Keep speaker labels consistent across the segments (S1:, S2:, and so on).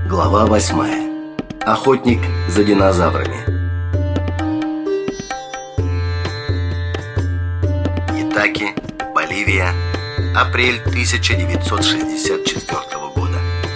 S1: Глава 8. Охотник за динозаврами. Итаки, Боливия, апрель 1964 года.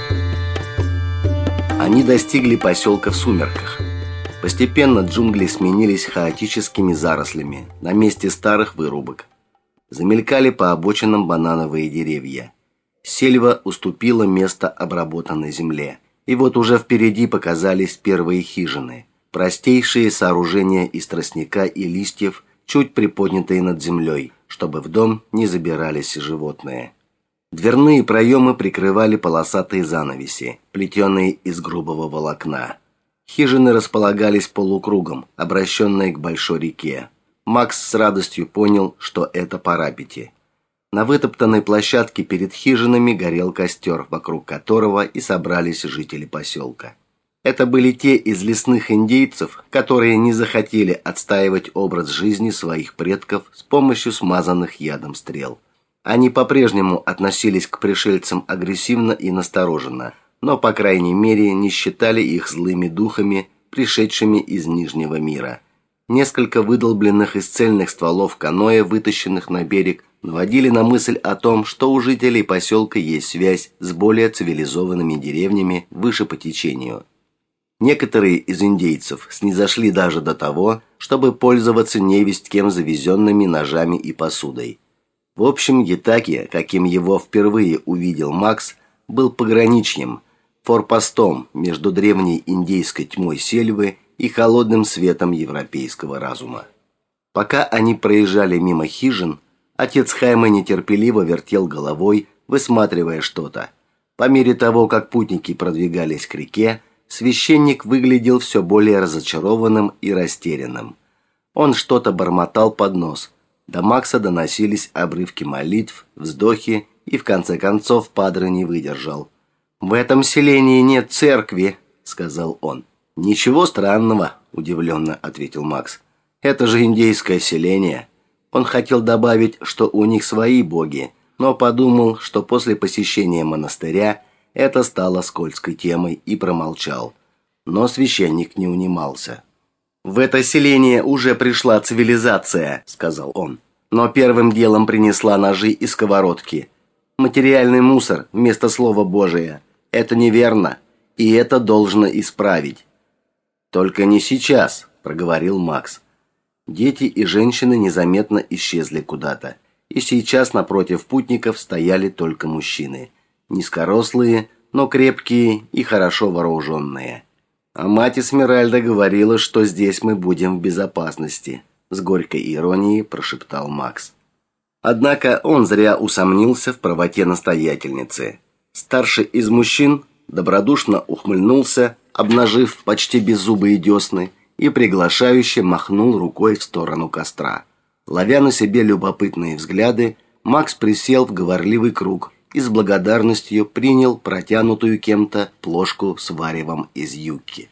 S1: Они достигли поселка в сумерках. Постепенно джунгли сменились хаотическими зарослями на месте старых вырубок. Замелькали по обочинам банановые деревья. Сельва уступила место обработанной земле. И вот уже впереди показались первые хижины. Простейшие сооружения из тростника и листьев, чуть приподнятые над землей, чтобы в дом не забирались животные. Дверные проемы прикрывали полосатые занавеси, плетеные из грубого волокна. Хижины располагались полукругом, обращенные к большой реке. Макс с радостью понял, что это парапети. На вытоптанной площадке перед хижинами горел костер, вокруг которого и собрались жители поселка. Это были те из лесных индейцев, которые не захотели отстаивать образ жизни своих предков с помощью смазанных ядом стрел. Они по-прежнему относились к пришельцам агрессивно и настороженно, но, по крайней мере, не считали их злыми духами, пришедшими из Нижнего мира. Несколько выдолбленных из цельных стволов каноэ, вытащенных на берег, наводили на мысль о том, что у жителей поселка есть связь с более цивилизованными деревнями выше по течению. Некоторые из индейцев снизошли даже до того, чтобы пользоваться невесть кем завезенными ножами и посудой. В общем, Итаки, каким его впервые увидел Макс, был пограничьем, форпостом между древней индейской тьмой сельвы и холодным светом европейского разума. Пока они проезжали мимо хижин, отец Хайме нетерпеливо вертел головой, высматривая что-то. По мере того, как путники продвигались к реке, священник выглядел все более разочарованным и растерянным. Он что-то бормотал под нос. До Макса доносились обрывки молитв, вздохи, и в конце концов Падре не выдержал. «В этом селении нет церкви», — сказал он. «Ничего странного», — удивленно ответил Макс. «Это же индейское селение». Он хотел добавить, что у них свои боги, но подумал, что после посещения монастыря это стало скользкой темой, и промолчал. Но священник не унимался. «В это селение уже пришла цивилизация», — сказал он. «Но первым делом принесла ножи и сковородки. Материальный мусор вместо Слова Божия. Это неверно, и это должно исправить». «Только не сейчас», — проговорил Макс. Дети и женщины незаметно исчезли куда-то, и сейчас напротив путников стояли только мужчины. Низкорослые, но крепкие и хорошо вооруженные. «А мать Эсмеральда говорила, что здесь мы будем в безопасности», — с горькой иронией прошептал Макс. Однако он зря усомнился в правоте настоятельницы. Старший из мужчин добродушно ухмыльнулся, обнажив почти беззубые десны, и приглашающе махнул рукой в сторону костра. Ловя на себе любопытные взгляды, Макс присел в говорливый круг и с благодарностью принял протянутую кем-то плошку с варевом из юкки.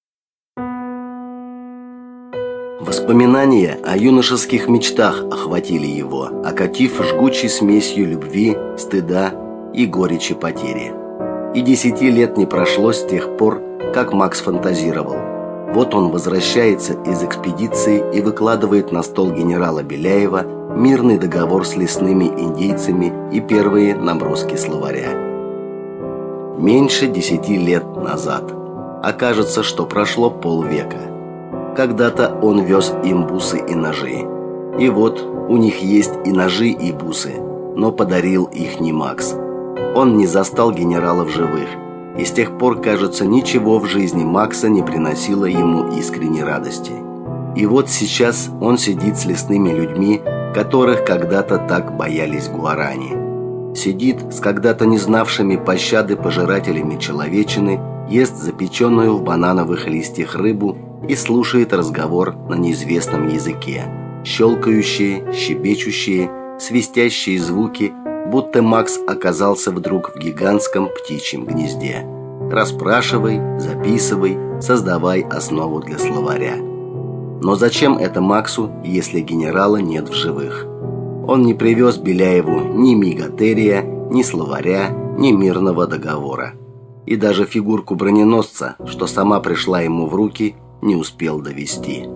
S1: Воспоминания о юношеских мечтах охватили его, окатив жгучей смесью любви, стыда и горечи потери. И 10 лет не прошло с тех пор, как Макс фантазировал. Вот он возвращается из экспедиции и выкладывает на стол генерала Беляева мирный договор с лесными индейцами и первые наброски словаря. Меньше 10 лет назад. Окажется, что прошло полвека. Когда-то он вез им бусы и ножи. И вот у них есть и ножи, и бусы, но подарил их не Макс. Он не застал генерала в живых. И с тех пор, кажется, ничего в жизни Макса не приносило ему искренней радости. И вот сейчас он сидит с лесными людьми, которых когда-то так боялись гуарани. Сидит с когда-то не знавшими пощады пожирателями человечины, ест запеченную в банановых листьях рыбу и слушает разговор на неизвестном языке. Щелкающие, щебечущие, свистящие звуки, будто Макс оказался вдруг в гигантском птичьем гнезде. Расспрашивай, записывай, создавай основу для словаря. Но зачем это Максу, если генерала нет в живых? Он не привез Беляеву ни мегатерия, ни словаря, ни мирного договора. и даже фигурку броненосца, что сама пришла ему в руки, не успел довести.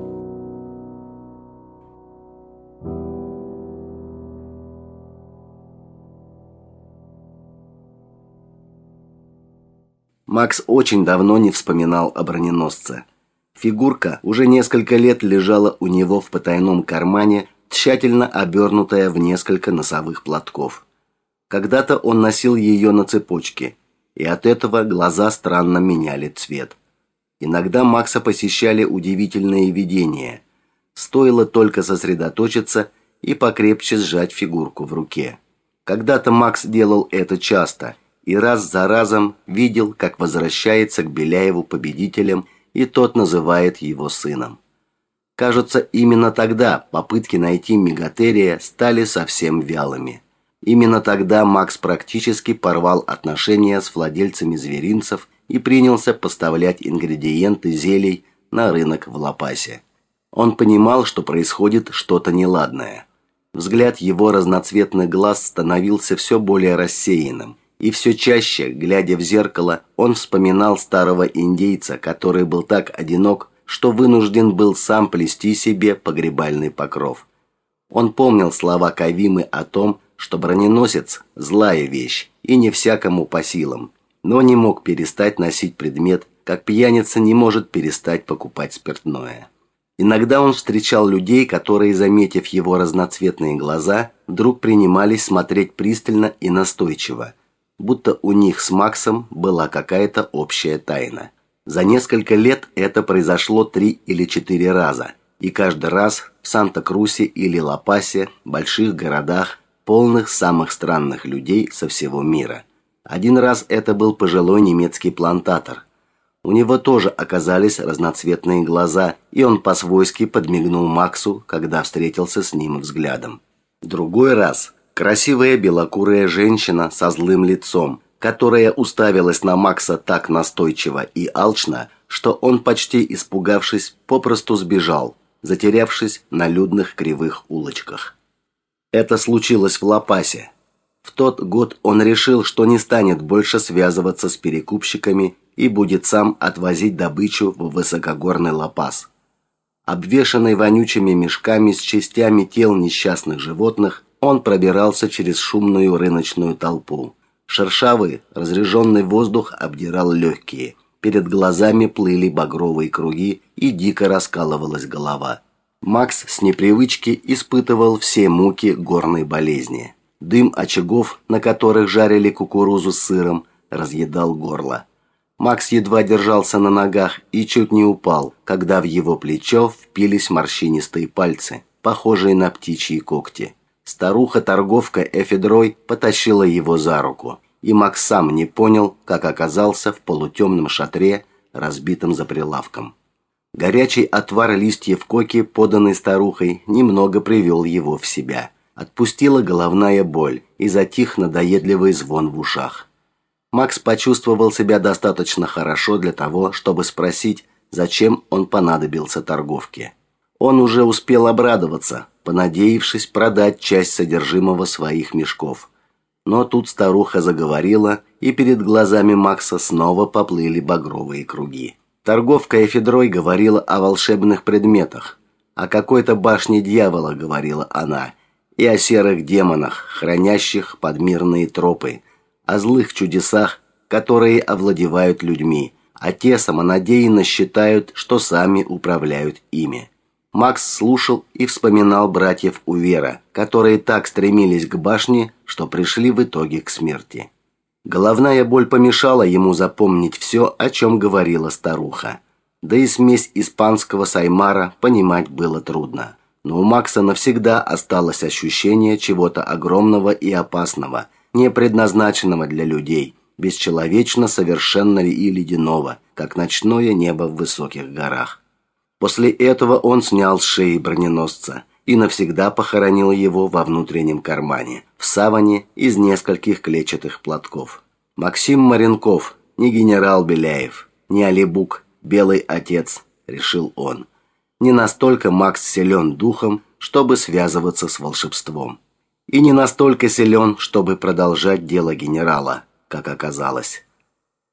S1: Макс очень давно не вспоминал о броненосце. Фигурка уже несколько лет лежала у него в потайном кармане, тщательно обернутая в несколько носовых платков. Когда-то он носил ее на цепочке, и от этого глаза странно меняли цвет. Иногда Макса посещали удивительные видения. Стоило только сосредоточиться и покрепче сжать фигурку в руке. Когда-то Макс делал это часто и раз за разом видел, как возвращается к Беляеву победителем, и тот называет его сыном. Кажется, именно тогда попытки найти Мегатерия стали совсем вялыми. Именно тогда Макс практически порвал отношения с владельцами зверинцев и принялся поставлять ингредиенты зелий на рынок в Ла-Пасе. Он понимал, что происходит что-то неладное. Взгляд его разноцветных глаз становился все более рассеянным, и все чаще, глядя в зеркало, он вспоминал старого индейца, который был так одинок, что вынужден был сам плести себе погребальный покров. Он помнил слова Кавимы о том, что броненосец – злая вещь и не всякому по силам, но не мог перестать носить предмет, как пьяница не может перестать покупать спиртное. Иногда он встречал людей, которые, заметив его разноцветные глаза, вдруг принимались смотреть пристально и настойчиво, будто у них с Максом была какая-то общая тайна. За несколько лет это произошло 3 или 4 раза, и каждый раз в Санта-Крусе или Ла-Пасе, больших городах, полных самых странных людей со всего мира. Один раз это был пожилой немецкий плантатор. У него тоже оказались разноцветные глаза, и он по-свойски подмигнул Максу, когда встретился с ним взглядом. В другой раз красивая белокурая женщина со злым лицом, которая уставилась на Макса так настойчиво и алчно, что он, почти испугавшись, попросту сбежал, затерявшись на людных кривых улочках. Это случилось в Ла-Пасе. В тот год он решил, что не станет больше связываться с перекупщиками и будет сам отвозить добычу в высокогорный Ла-Пас. Обвешанный вонючими мешками с частями тел несчастных животных, он пробирался через шумную рыночную толпу. Шершавый, разреженный воздух обдирал легкие. Перед глазами плыли багровые круги, и дико раскалывалась голова. Макс с непривычки испытывал все муки горной болезни. Дым очагов, на которых жарили кукурузу с сыром, разъедал горло. Макс едва держался на ногах и чуть не упал, когда в его плечо впились морщинистые пальцы, похожие на птичьи когти. Старуха-торговка эфедрой потащила его за руку, и Макс сам не понял, как оказался в полутемном шатре, разбитом за прилавком. Горячий отвар листьев коки, поданный старухой, немного привел его в себя. Отпустила головная боль, и затих надоедливый звон в ушах. Макс почувствовал себя достаточно хорошо для того, чтобы спросить, зачем он понадобился торговке. Он уже успел обрадоваться, понадеявшись продать часть содержимого своих мешков. Но тут старуха заговорила, и перед глазами Макса снова поплыли багровые круги. Торговка эфедрой говорила о волшебных предметах, о какой-то башне дьявола, говорила она, и о серых демонах, хранящих подмирные тропы, о злых чудесах, которые овладевают людьми, а те самонадеянно считают, что сами управляют ими. Макс слушал и вспоминал братьев Увера, которые так стремились к башне, что пришли в итоге к смерти. Головная боль помешала ему запомнить все, о чем говорила старуха. Да и смесь испанского с аймара понимать было трудно. Но у Макса навсегда осталось ощущение чего-то огромного и опасного, не предназначенного для людей, бесчеловечно совершенного и ледяного, как ночное небо в высоких горах. После этого он снял с шеи броненосца и навсегда похоронил его во внутреннем кармане, в саване из нескольких клетчатых платков. Максим Маренков, не генерал Беляев, не Алибук, белый отец, решил он. Не настолько Макс силен духом, чтобы связываться с волшебством. И не настолько силен, чтобы продолжать дело генерала, как оказалось.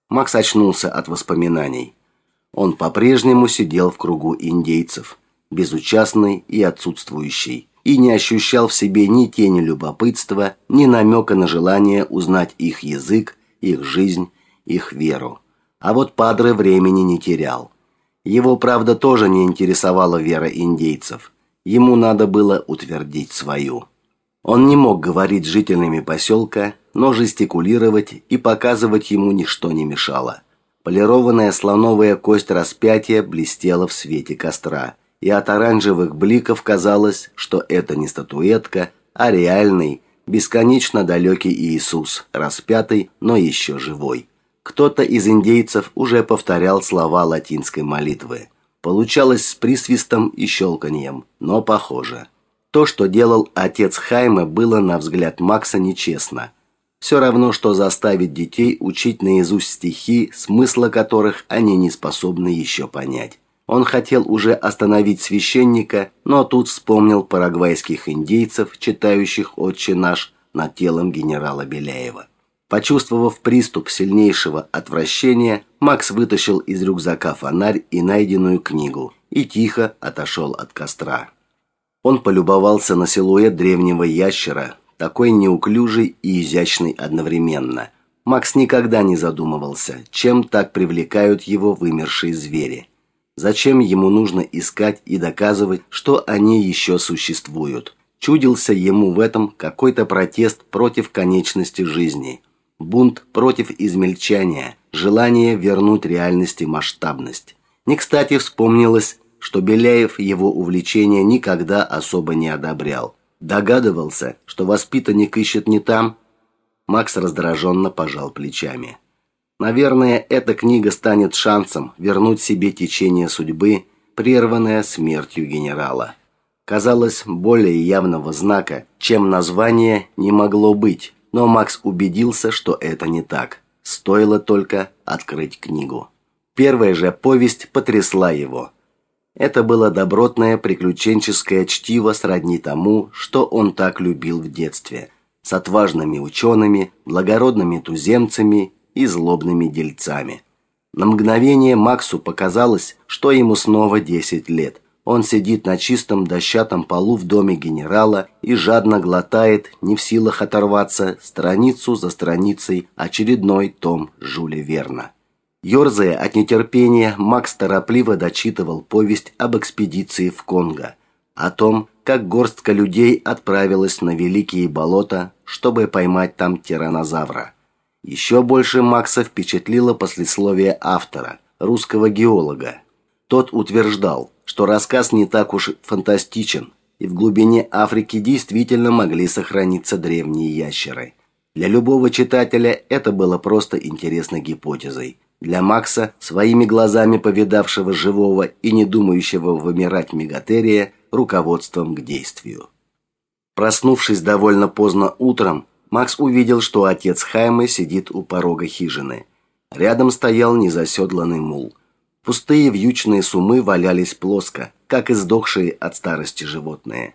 S1: Макс очнулся от воспоминаний. Он по-прежнему сидел в кругу индейцев, безучастный и отсутствующий, и не ощущал в себе ни тени любопытства, ни намека на желание узнать их язык, их жизнь, их веру. А вот Падре времени не терял. Его, правда, тоже не интересовала вера индейцев. Ему надо было утвердить свою. Он не мог говорить с жителями поселка, но жестикулировать и показывать ему ничто не мешало. Полированная слоновая кость распятия блестела в свете костра, и от оранжевых бликов казалось, что это не статуэтка, а реальный, бесконечно далекий Иисус, распятый, но еще живой. Кто-то из индейцев уже повторял слова латинской молитвы. Получалось с присвистом и щелканьем, но похоже. То, что делал отец Хайме, было, на взгляд Макса, нечестно. Все равно, что заставить детей учить наизусть стихи, смысла которых они не способны еще понять. Он хотел уже остановить священника, но тут вспомнил парагвайских индейцев, читающих «Отче наш» над телом генерала Беляева. Почувствовав приступ сильнейшего отвращения, Макс вытащил из рюкзака фонарь и найденную книгу и тихо отошел от костра. Он полюбовался на силуэт древнего ящера, такой неуклюжий и изящный одновременно. Макс никогда не задумывался, чем так привлекают его вымершие звери. Зачем ему нужно искать и доказывать, что они еще существуют? Чудился ему в этом какой-то протест против конечности жизни. Бунт против измельчания, желание вернуть реальности масштабность. Не кстати вспомнилось, что Беляев его увлечение никогда особо не одобрял. Догадывался, что воспитанник ищет не там. Макс раздраженно пожал плечами. Наверное, эта книга станет шансом вернуть себе течение судьбы, прерванное смертью генерала. Казалось, более явного знака, чем название, не могло быть, но Макс убедился, что это не так. Стоило только открыть книгу. Первая же повесть потрясла его. Это было добротное приключенческое чтиво сродни тому, что он так любил в детстве, с отважными учеными, благородными туземцами и злобными дельцами. На мгновение Максу показалось, что ему снова 10 лет. Он сидит на чистом дощатом полу в доме генерала и жадно глотает, не в силах оторваться, страницу за страницей очередной том Жюля Верна. Ёрзая от нетерпения, Макс торопливо дочитывал повесть об экспедиции в Конго, о том, как горстка людей отправилась на великие болота, чтобы поймать там тираннозавра. Еще больше Макса впечатлило послесловие автора, русского геолога. Тот утверждал, что рассказ не так уж фантастичен, и в глубине Африки действительно могли сохраниться древние ящеры. Для любого читателя это было просто интересной гипотезой. Для Макса, своими глазами повидавшего живого и не думающего вымирать мегатерия, руководством к действию. Проснувшись довольно поздно утром, Макс увидел, что отец Хайме сидит у порога хижины. Рядом стоял незаседланный мул. Пустые вьючные сумы валялись плоско, как издохшие от старости животные.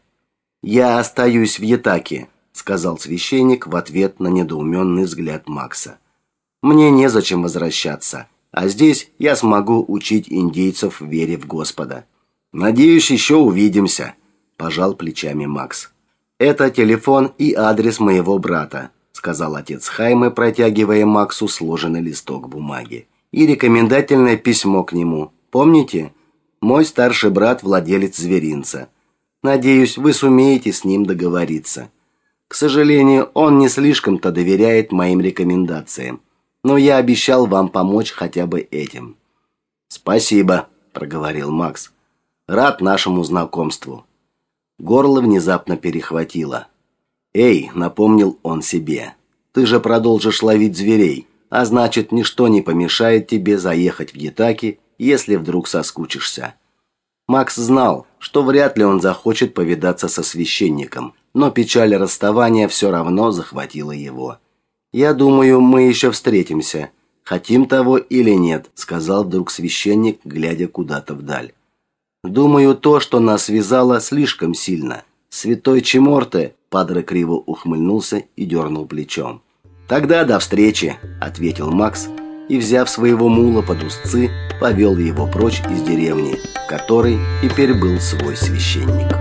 S1: «Я остаюсь в Ятаке», — сказал священник в ответ на недоуменный взгляд Макса. «Мне незачем возвращаться, а здесь я смогу учить индейцев вере в Господа». «Надеюсь, еще увидимся», – пожал плечами Макс. «Это телефон и адрес моего брата», – сказал отец Хайме, протягивая Максу сложенный листок бумаги. «И рекомендательное письмо к нему. Помните? Мой старший брат – владелец зверинца. Надеюсь, вы сумеете с ним договориться. К сожалению, он не слишком-то доверяет моим рекомендациям. Но я обещал вам помочь хотя бы этим». «Спасибо», – проговорил Макс. «Рад нашему знакомству». Горло внезапно перехватило. «Эй», – напомнил он себе, – «ты же продолжишь ловить зверей, а значит, ничто не помешает тебе заехать в Ятаки, если вдруг соскучишься». Макс знал, что вряд ли он захочет повидаться со священником, но печаль расставания все равно захватила его. «Я думаю, мы еще встретимся. Хотим того или нет», – сказал вдруг священник, глядя куда-то вдаль. «Думаю, то, что нас связало, слишком сильно. Святой Чеморте», – Падре криво ухмыльнулся и дернул плечом. «Тогда до встречи», – ответил Макс и, взяв своего мула под узцы, повел его прочь из деревни, в которой теперь был свой священник.